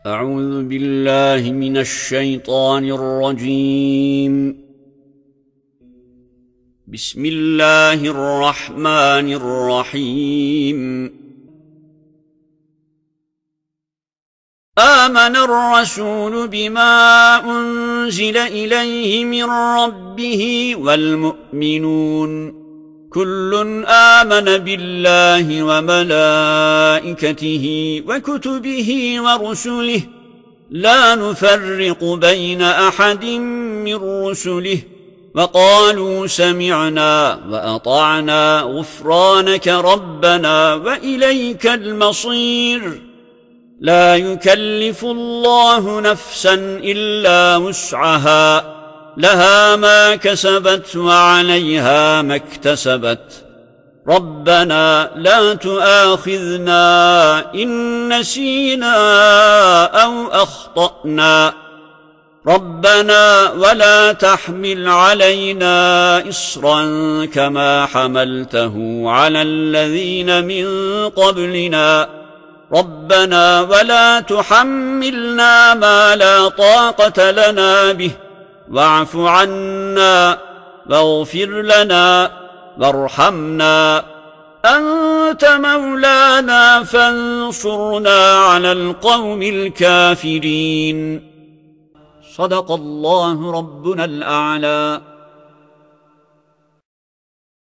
أعوذ بالله من الشيطان الرجيم. بسم الله الرحمن الرحيم. آمن الرسول بما أنزل إليه من ربه والمؤمنون كل آمن بالله وملائكته وكتبه ورسله لا نفرق بين أحد من رسله وقالوا سمعنا وأطعنا غفرانك ربنا وإليك المصير. لا يكلف الله نفسا إلا وسعها لها ما كسبت وعليها ما اكتسبت. ربنا لا تؤاخذنا إن نسينا أو أخطأنا. ربنا ولا تحمل علينا إصرا كما حملته على الذين من قبلنا. ربنا ولا تحملنا ما لا طاقة لنا به واعف عنا واغفر لنا وارحمنا أنت مولانا فانصرنا على القوم الكافرين. صدق الله ربنا الأعلى.